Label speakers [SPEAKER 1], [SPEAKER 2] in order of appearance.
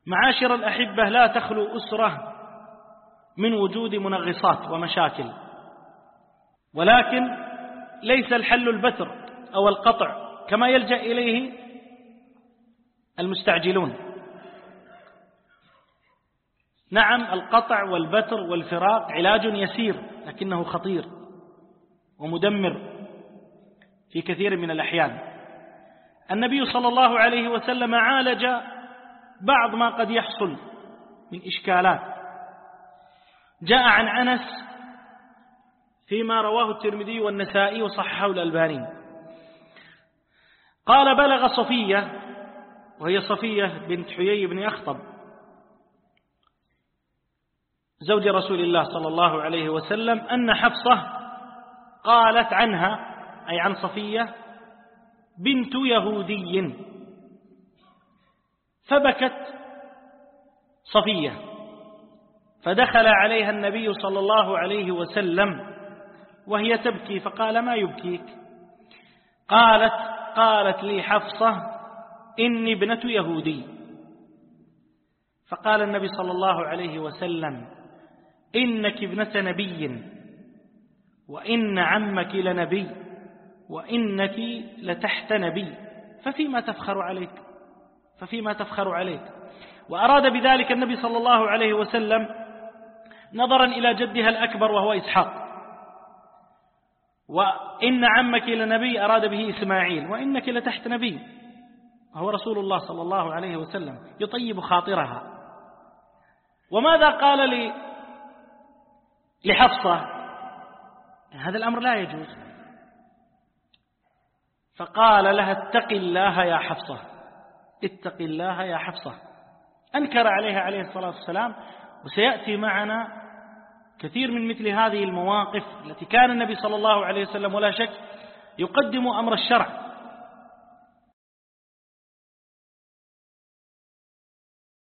[SPEAKER 1] معاشر الأحبة، لا تخلو أسرة من وجود منغصات ومشاكل، ولكن ليس الحل البتر أو القطع كما يلجأ إليه المستعجلون. نعم، القطع والبتر والفراق علاج يسير، لكنه خطير ومدمر في كثير من الأحيان. النبي صلى الله عليه وسلم عالج بعض ما قد يحصل من إشكالات. جاء عن أنس فيما رواه الترمذي والنسائي وصححه الألباني قال: بلغ صفية، وهي صفية بنت حيي بن أخطب زوج رسول الله صلى الله عليه وسلم، أن حفصة قالت عنها، أي عن صفية، بنت يهودي. فبكت صفية، فدخل عليها النبي صلى الله عليه وسلم وهي تبكي، فقال: ما يبكيك؟ قالت لي حفصة: إني ابنة يهودي. فقال النبي صلى الله عليه وسلم: إنك ابنة نبي، وإن عمك لنبي، وإنك لتحت نبي، ففيما تفخر عليك. وأراد بذلك النبي صلى الله عليه وسلم نظرا إلى جدها الأكبر وهو إسحاق، وإن عمك لنبي أراد به إسماعيل، وإنك لتحت نبي، وهو رسول الله صلى الله عليه وسلم يطيب خاطرها. وماذا قال لحفصة؟ هذا الأمر لا يجوز. فقال لها: اتق الله يا حفصة، اتق الله يا حفصة. أنكر عليها عليه الصلاة والسلام. وسيأتي معنا كثير من مثل هذه المواقف التي كان النبي صلى الله عليه وسلم ولا شك يقدم أمر الشرع